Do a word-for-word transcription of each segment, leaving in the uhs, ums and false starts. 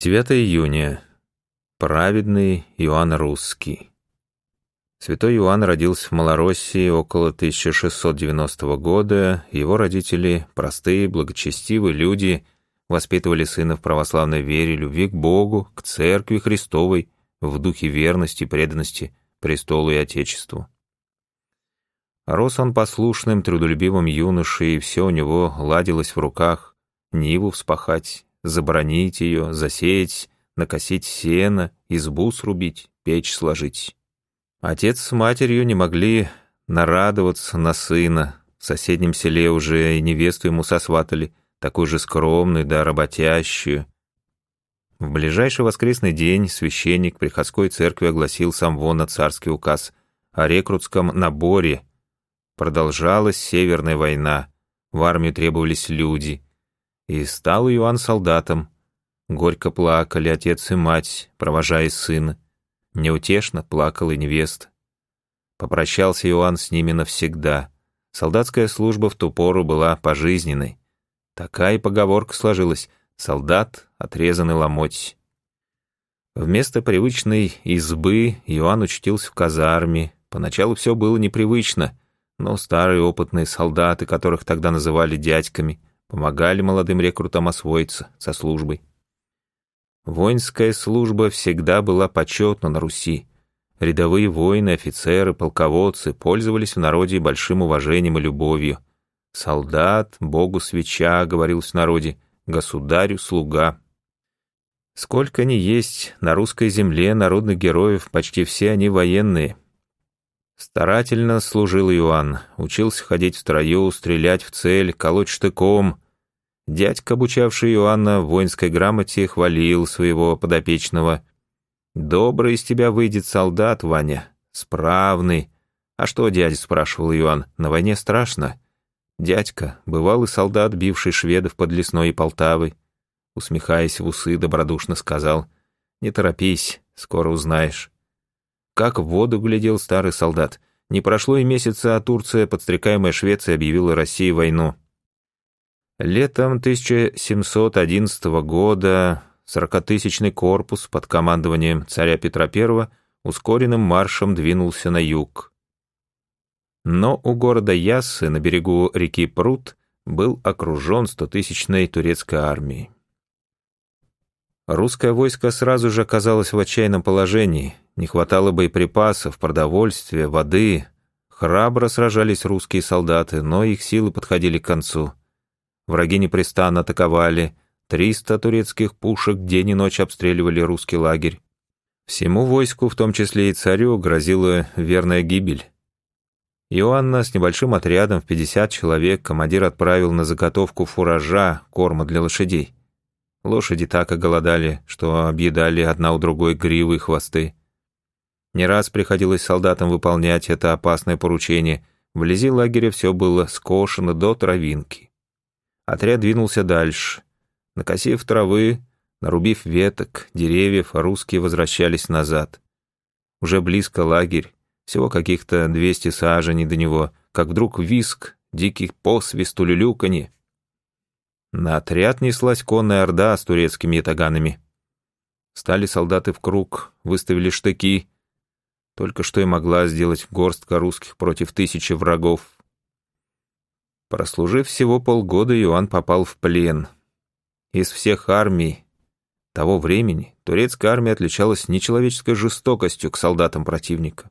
девятого июня. Праведный Иоанн Русский. Святой Иоанн родился в Малороссии около тысяча шестьсот девяностого года. Его родители, простые, благочестивые люди, воспитывали сына в православной вере, любви к Богу, к Церкви Христовой, в духе верности и преданности престолу и Отечеству. Рос он послушным, трудолюбивым юношей, и все у него ладилось в руках: ниву вспахать, забранить ее, засеять, накосить сено, избу срубить, печь сложить. Отец с матерью не могли нарадоваться на сына. В соседнем селе уже и невесту ему сосватали, такую же скромную да работящую. В ближайший воскресный день священник приходской церкви огласил самвона царский указ о рекрутском наборе. Продолжалась Северная война, в армию требовались люди. И стал Иоанн солдатом. Горько плакали отец и мать, провожая сына. Неутешно плакала и невеста. Попрощался Иоанн с ними навсегда. Солдатская служба в ту пору была пожизненной. Такая поговорка сложилась: солдат — отрезанный ломоть. Вместо привычной избы Иоанн учтился в казарме. Поначалу все было непривычно, но старые опытные солдаты, которых тогда называли дядьками, помогали молодым рекрутам освоиться со службой. Воинская служба всегда была почетна на Руси. Рядовые воины, офицеры, полководцы пользовались в народе большим уважением и любовью. «Солдат, Богу свеча», — говорилось в народе, — «государю слуга». Сколько ни есть на русской земле народных героев, почти все они военные. Старательно служил Иоанн, учился ходить в строю, стрелять в цель, колоть штыком. Дядька, обучавший Иоанна в воинской грамоте, хвалил своего подопечного. «Добрый из тебя выйдет солдат, Ваня, справный». «А что, дядя?» — спрашивал Иоанн. «На войне страшно». «Дядька, бывалый солдат, бивший шведов под Лесной и Полтавой», усмехаясь в усы, добродушно сказал: «Не торопись, скоро узнаешь». Как в воду глядел старый солдат. Не прошло и месяца, а Турция, подстрекаемая Швецией, объявила России войну. Летом тысяча семьсот одиннадцатого года сорокатысячный корпус под командованием царя Петра Первого ускоренным маршем двинулся на юг. Но у города Яссы на берегу реки Прут был окружен стотысячной турецкой армией. Русское войско сразу же оказалось в отчаянном положении. Не хватало боеприпасов, продовольствия, воды. Храбро сражались русские солдаты, но их силы подходили к концу. Враги непрестанно атаковали. Триста турецких пушек день и ночь обстреливали русский лагерь. Всему войску, в том числе и царю, грозила верная гибель. Иоанна с небольшим отрядом в пятьдесят человек командир отправил на заготовку фуража, корма для лошадей. Лошади так оголодали, что объедали одна у другой гривы и хвосты. Не раз приходилось солдатам выполнять это опасное поручение. Вблизи лагеря все было скошено до травинки. Отряд двинулся дальше. Накосив травы, нарубив веток, деревьев, русские возвращались назад. Уже близко лагерь, всего каких-то двести саженей до него, как вдруг визг, дикий посвист, улюлюканье. На отряд неслась конная орда с турецкими ятаганами. Стали солдаты в круг, выставили штыки. Только что и могла сделать горстка русских против тысячи врагов. Прослужив всего полгода, Иоанн попал в плен. Из всех армий того времени турецкая армия отличалась нечеловеческой жестокостью к солдатам противника.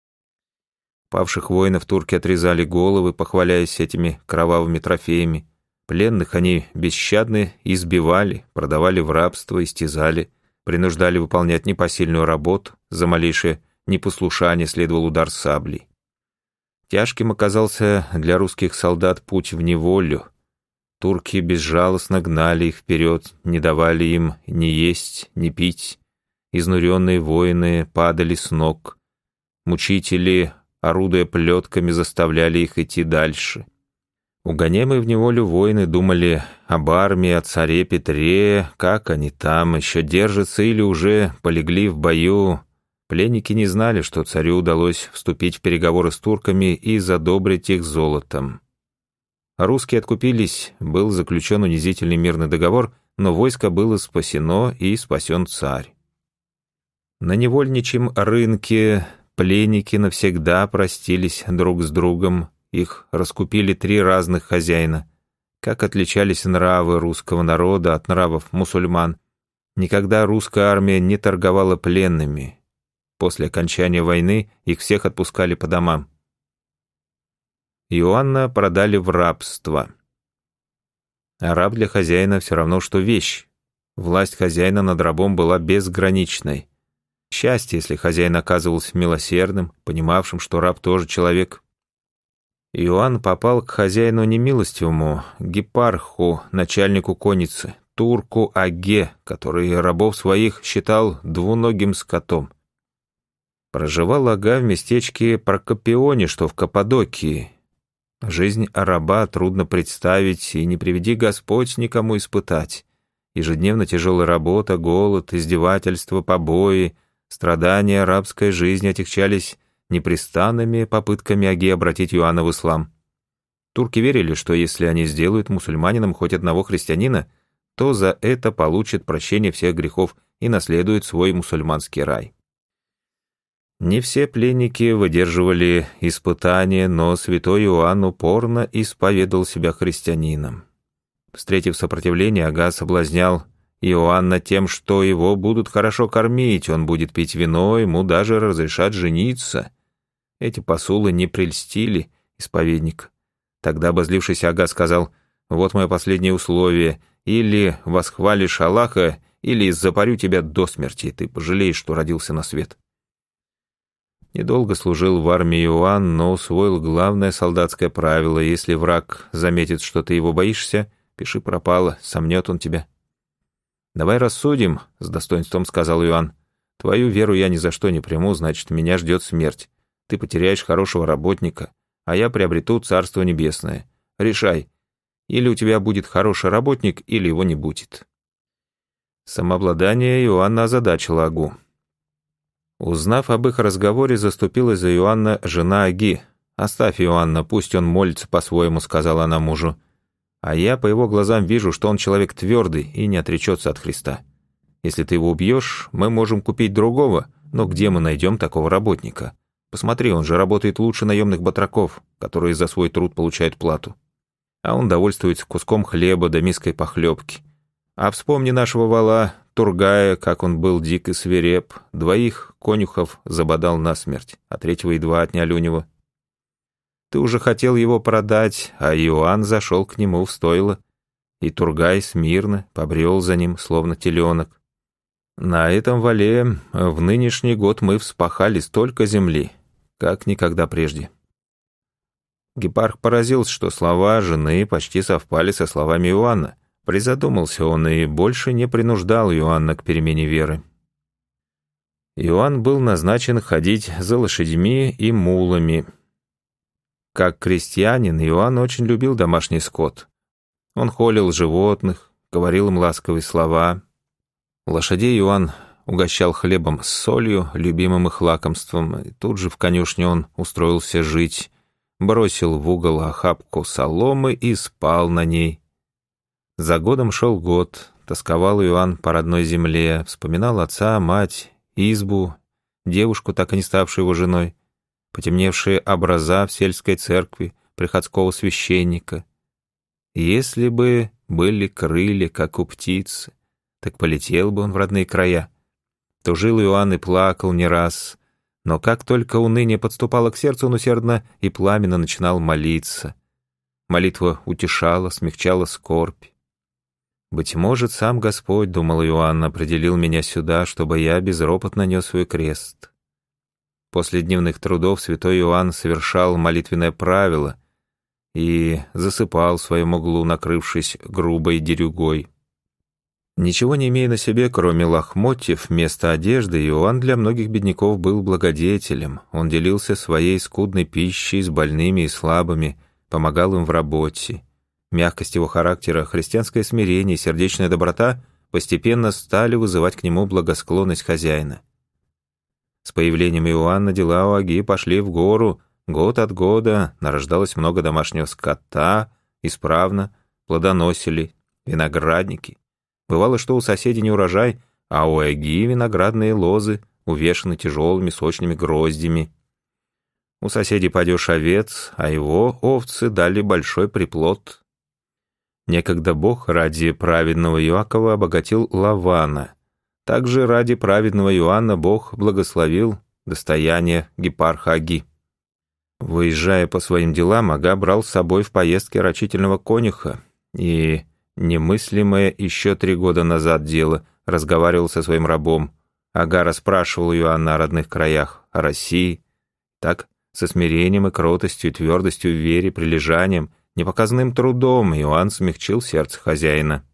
Павших воинов турки отрезали головы, похваляясь этими кровавыми трофеями. Пленных они бесщадно избивали, продавали в рабство, истязали, принуждали выполнять непосильную работу, за малейшее непослушание следовал удар саблей. Тяжким оказался для русских солдат путь в неволю. Турки безжалостно гнали их вперед, не давали им ни есть, ни пить. Изнуренные воины падали с ног. Мучители, орудуя плетками, заставляли их идти дальше. Угоняемые в неволю воины думали об армии, о царе Петре, как они там еще держатся или уже полегли в бою. Пленники не знали, что царю удалось вступить в переговоры с турками и задобрить их золотом. Русские откупились, был заключен унизительный мирный договор, но войско было спасено и спасен царь. На невольничьем рынке пленники навсегда простились друг с другом, их раскупили три разных хозяина. Как отличались нравы русского народа от нравов мусульман. Никогда русская армия не торговала пленными. После окончания войны их всех отпускали по домам. Иоанна продали в рабство. А раб для хозяина все равно, что вещь. Власть хозяина над рабом была безграничной. Счастье, если хозяин оказывался милосердным, понимавшим, что раб тоже человек. Иоанн попал к хозяину немилостивому, Гипарху, начальнику конницы, турку Аге, который рабов своих считал двуногим скотом. Проживал Ага в местечке Прокопионе, что в Каппадокии. Жизнь раба трудно представить, и не приведи Господь никому испытать. Ежедневно тяжелая работа, голод, издевательства, побои, страдания рабской жизни отягчались непрестанными попытками Аги обратить Иоанна в ислам. Турки верили, что если они сделают мусульманином хоть одного христианина, то за это получат прощение всех грехов и наследуют свой мусульманский рай. Не все пленники выдерживали испытания, но святой Иоанн упорно исповедовал себя христианином. Встретив сопротивление, Ага соблазнял Иоанна тем, что его будут хорошо кормить, он будет пить вино, ему даже разрешат жениться. Эти посулы не прельстили исповедника. Тогда обозлившийся Ага сказал: «Вот мое последнее условие, или восхвалишь Аллаха, или запарю тебя до смерти, и ты пожалеешь, что родился на свет». Недолго служил в армии Иоанн, но усвоил главное солдатское правило: если враг заметит, что ты его боишься, пиши пропало, сомнет он тебя. «Давай рассудим», — с достоинством сказал Иоанн. «Твою веру я ни за что не приму, значит, меня ждет смерть. Ты потеряешь хорошего работника, а я приобрету Царство Небесное. Решай, или у тебя будет хороший работник, или его не будет». Самообладание Иоанна озадачило Агу. Узнав об их разговоре, заступилась за Иоанна жена Аги. «Оставь Иоанна, пусть он молится по-своему», — сказала она мужу. «А я по его глазам вижу, что он человек твердый и не отречется от Христа. Если ты его убьешь, мы можем купить другого, но где мы найдем такого работника? Посмотри, он же работает лучше наемных батраков, которые за свой труд получают плату. А он довольствуется куском хлеба да миской похлебки. А вспомни нашего вала Тургая, как он был дик и свиреп, двоих конюхов забодал насмерть, а третьего едва отняли у него. Ты уже хотел его продать, а Иоанн зашел к нему в стойло, и Тургай смирно побрел за ним, словно теленок. На этом вале в нынешний год мы вспахали столько земли, как никогда прежде». Гипарх поразился, что слова жены почти совпали со словами Иоанна. Призадумался он и больше не принуждал Иоанна к перемене веры. Иоанн был назначен ходить за лошадьми и мулами. Как крестьянин, Иоанн очень любил домашний скот. Он холил животных, говорил им ласковые слова. Лошадей Иоанн угощал хлебом с солью, любимым их лакомством, и тут же в конюшне он устроился жить, бросил в угол охапку соломы и спал на ней. За годом шел год, тосковал Иоанн по родной земле, вспоминал отца, мать, избу, девушку, так и не ставшую его женой, потемневшие образа в сельской церкви, приходского священника. Если бы были крылья, как у птицы, так полетел бы он в родные края. Тужил Иоанн и плакал не раз, но как только уныние подступало к сердцу, он усердно и пламенно начинал молиться. Молитва утешала, смягчала скорбь. «Быть может, сам Господь, — думал Иоанн, — определил меня сюда, чтобы я безропотно нес свой крест». После дневных трудов святой Иоанн совершал молитвенное правило и засыпал в своем углу, накрывшись грубой дерюгой. Ничего не имея на себе, кроме лохмотьев, вместо одежды, Иоанн для многих бедняков был благодетелем. Он делился своей скудной пищей с больными и слабыми, помогал им в работе. Мягкость его характера, христианское смирение и сердечная доброта постепенно стали вызывать к нему благосклонность хозяина. С появлением Иоанна дела у Аги пошли в гору. Год от года нарождалось много домашнего скота, исправно плодоносили виноградники. Бывало, что у соседей не урожай, а у Аги виноградные лозы увешаны тяжелыми сочными гроздями. У соседей падеж овец, а его овцы дали большой приплод. Некогда Бог ради праведного Иакова обогатил Лавана. Также ради праведного Иоанна Бог благословил достояние гепарха Аги. Выезжая по своим делам, Ага брал с собой в поездке рачительного конюха, и немыслимое еще три года назад дело разговаривал со своим рабом. Ага расспрашивал Иоанна о родных краях, о России. Так, со смирением и кротостью, и твердостью в вере, прилежанием, непоказным трудом Иоанн смягчил сердце хозяина.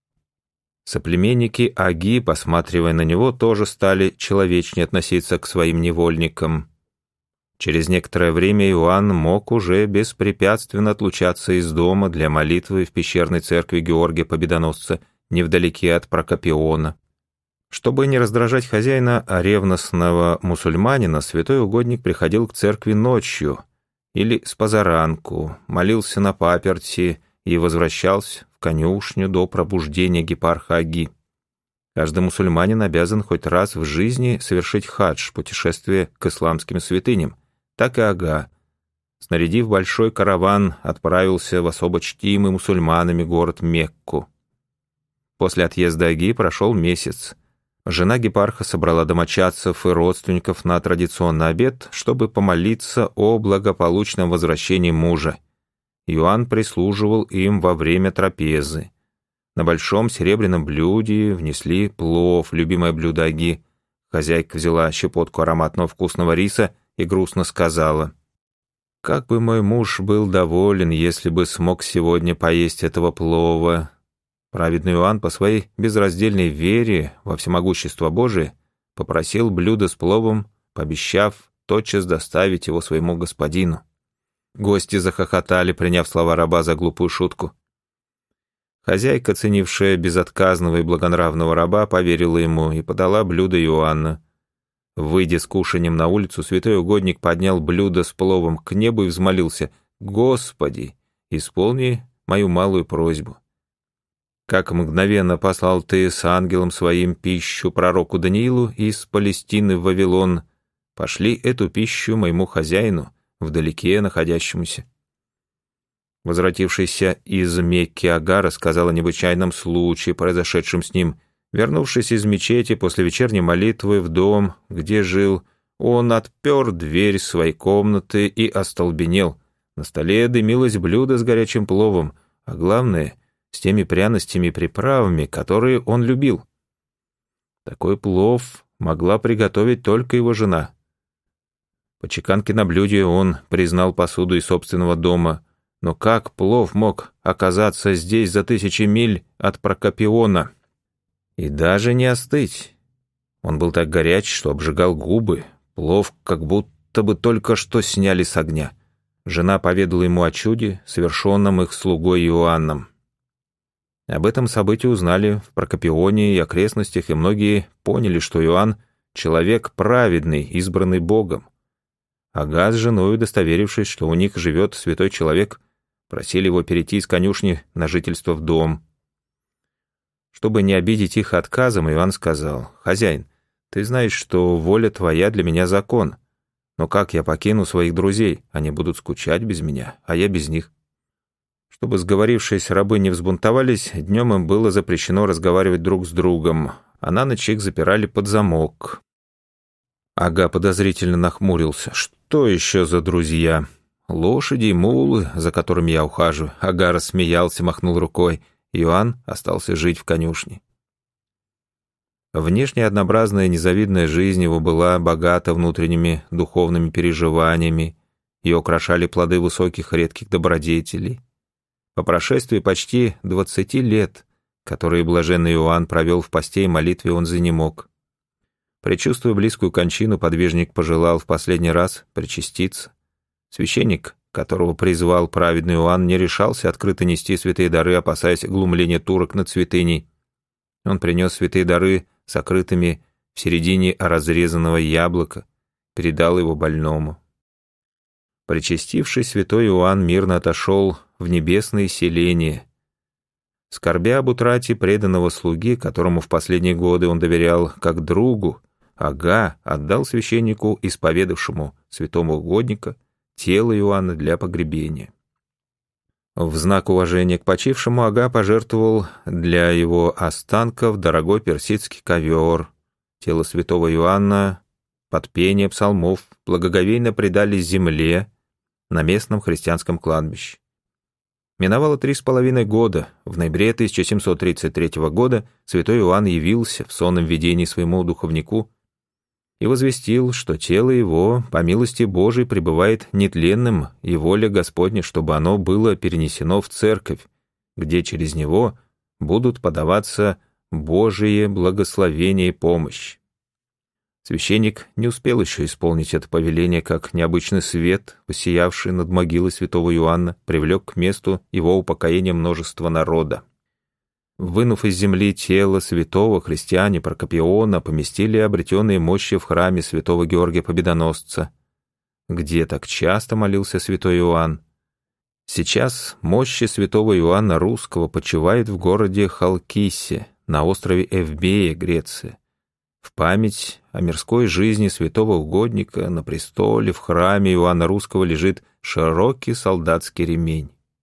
Соплеменники Аги, посматривая на него, тоже стали человечнее относиться к своим невольникам. Через некоторое время Иоанн мог уже беспрепятственно отлучаться из дома для молитвы в пещерной церкви Георгия Победоносца невдалеке от Прокопиона. Чтобы не раздражать хозяина, а ревностного мусульманина, святой угодник приходил к церкви ночью или с позаранку, молился на паперти и возвращался в конюшню до пробуждения гепарха Аги. Каждый мусульманин обязан хоть раз в жизни совершить хадж, путешествие к исламским святыням. Так и Ага, снарядив большой караван, отправился в особо чтимый мусульманами город Мекку. После отъезда Аги прошел месяц. Жена гепарха собрала домочадцев и родственников на традиционный обед, чтобы помолиться о благополучном возвращении мужа. Иоанн прислуживал им во время трапезы. На большом серебряном блюде внесли плов, любимое блюдо Аги. Хозяйка взяла щепотку ароматного вкусного риса и грустно сказала: «Как бы мой муж был доволен, если бы смог сегодня поесть этого плова». Праведный Иоанн по своей безраздельной вере во всемогущество Божие попросил блюдо с пловом, пообещав тотчас доставить его своему господину. Гости захохотали, приняв слова раба за глупую шутку. Хозяйка, ценившая безотказного и благонравного раба, поверила ему и подала блюдо Иоанна. Выйдя с кушаньем на улицу, святой угодник поднял блюдо с пловом к небу и взмолился: «Господи, исполни мою малую просьбу. Как мгновенно послал ты с ангелом своим пищу пророку Даниилу из Палестины в Вавилон, пошли эту пищу моему хозяину, вдалеке находящемуся». Возвратившийся из Мекки Ага рассказал о необычайном случае, произошедшем с ним. Вернувшись из мечети после вечерней молитвы в дом, где жил, он отпер дверь своей комнаты и остолбенел. На столе дымилось блюдо с горячим пловом, а главное, с теми пряностями и приправами, которые он любил. Такой плов могла приготовить только его жена. По чеканке на блюде он признал посуду из собственного дома, но как плов мог оказаться здесь за тысячи миль от Прокопиона? И даже не остыть. Он был так горяч, что обжигал губы, плов как будто бы только что сняли с огня. Жена поведала ему о чуде, совершенном их слугой Иоанном. Об этом событии узнали в Прокопионе и окрестностях, и многие поняли, что Иоанн — человек праведный, избранный Богом. Ага с женой, удостоверившись, что у них живет святой человек, просили его перейти из конюшни на жительство в дом. Чтобы не обидеть их отказом, Иоанн сказал: «Хозяин, ты знаешь, что воля твоя для меня закон, но как я покину своих друзей? Они будут скучать без меня, а я без них». Чтобы сговорившись рабы не взбунтовались, днем им было запрещено разговаривать друг с другом, а на ночь их запирали под замок. Ага подозрительно нахмурился. «Что еще за друзья? Лошади и мулы, за которыми я ухаживаю». Ага рассмеялся, махнул рукой. Иоанн остался жить в конюшне. Внешне однообразная незавидная жизнь его была богата внутренними духовными переживаниями, ее украшали плоды высоких редких добродетелей. По прошествии почти двадцати лет, которые блаженный Иоанн провел в посте и молитве, он занемог. Предчувствуя близкую кончину, подвижник пожелал в последний раз причаститься. Священник, которого призвал праведный Иоанн, не решался открыто нести святые дары, опасаясь глумления турок над святыней. Он принес святые дары, сокрытыми в середине разрезанного яблока, передал его больному. Причастившись, святой Иоанн мирно отошел в небесные селения. Скорбя об утрате преданного слуги, которому в последние годы он доверял как другу, Ага отдал священнику, исповедавшему святого угодника, тело Иоанна для погребения. В знак уважения к почившему Ага пожертвовал для его останков дорогой персидский ковер. Тело святого Иоанна под пение псалмов благоговейно предали земле на местном христианском кладбище. Миновало три с половиной года. В ноябре тысяча семьсот тридцать третьего года святой Иоанн явился в сонном видении своему духовнику и возвестил, что тело его, по милости Божией, пребывает нетленным, и воля Господня, чтобы оно было перенесено в церковь, где через него будут подаваться Божие благословение и помощь. Священник не успел еще исполнить это повеление, как необычный свет, воссиявший над могилой святого Иоанна, привлек к месту его упокоения множество народа. Вынув из земли тело святого, христиане Прокопиона поместили обретенные мощи в храме святого Георгия Победоносца, где так часто молился святой Иоанн. Сейчас мощи святого Иоанна Русского почивают в городе Халкисе, на острове Эвбея, Греция. В память о мирской жизни святого угодника на престоле в храме Иоанна Русского лежит широкий солдатский ремень.